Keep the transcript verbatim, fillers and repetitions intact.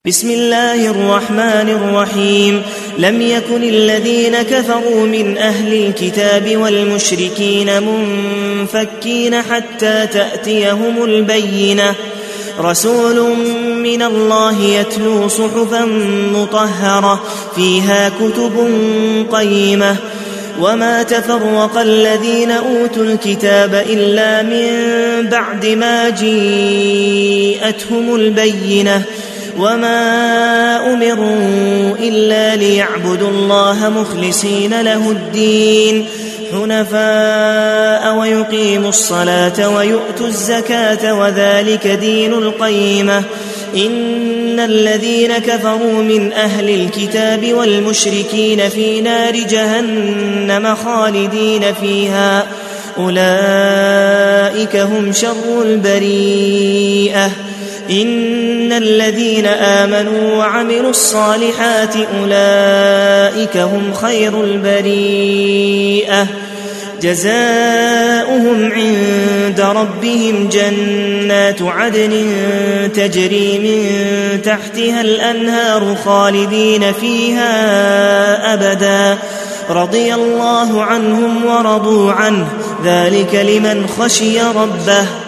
بسم الله الرحمن الرحيم لم يكن الذين كفروا من أهل الكتاب والمشركين منفكين حتى تأتيهم البينة رسول من الله يتلو صحفا مطهرة فيها كتب قيمة وما تفرق الذين أوتوا الكتاب إلا من بعد ما جاءتهم البينة وما أمروا إلا ليعبدوا الله مخلصين له الدين حنفاء ويقيموا الصلاة ويؤتوا الزكاة وذلك دين القيمة إن الذين كفروا من أهل الكتاب والمشركين في نار جهنم خالدين فيها أولئك هم شر البريئة إن الذين آمنوا وعملوا الصالحات أولئك هم خير البريئة جزاؤهم عند ربهم جنات عدن تجري من تحتها الأنهار خالدين فيها أبدا رضي الله عنهم ورضوا عنه ذلك لمن خشي ربه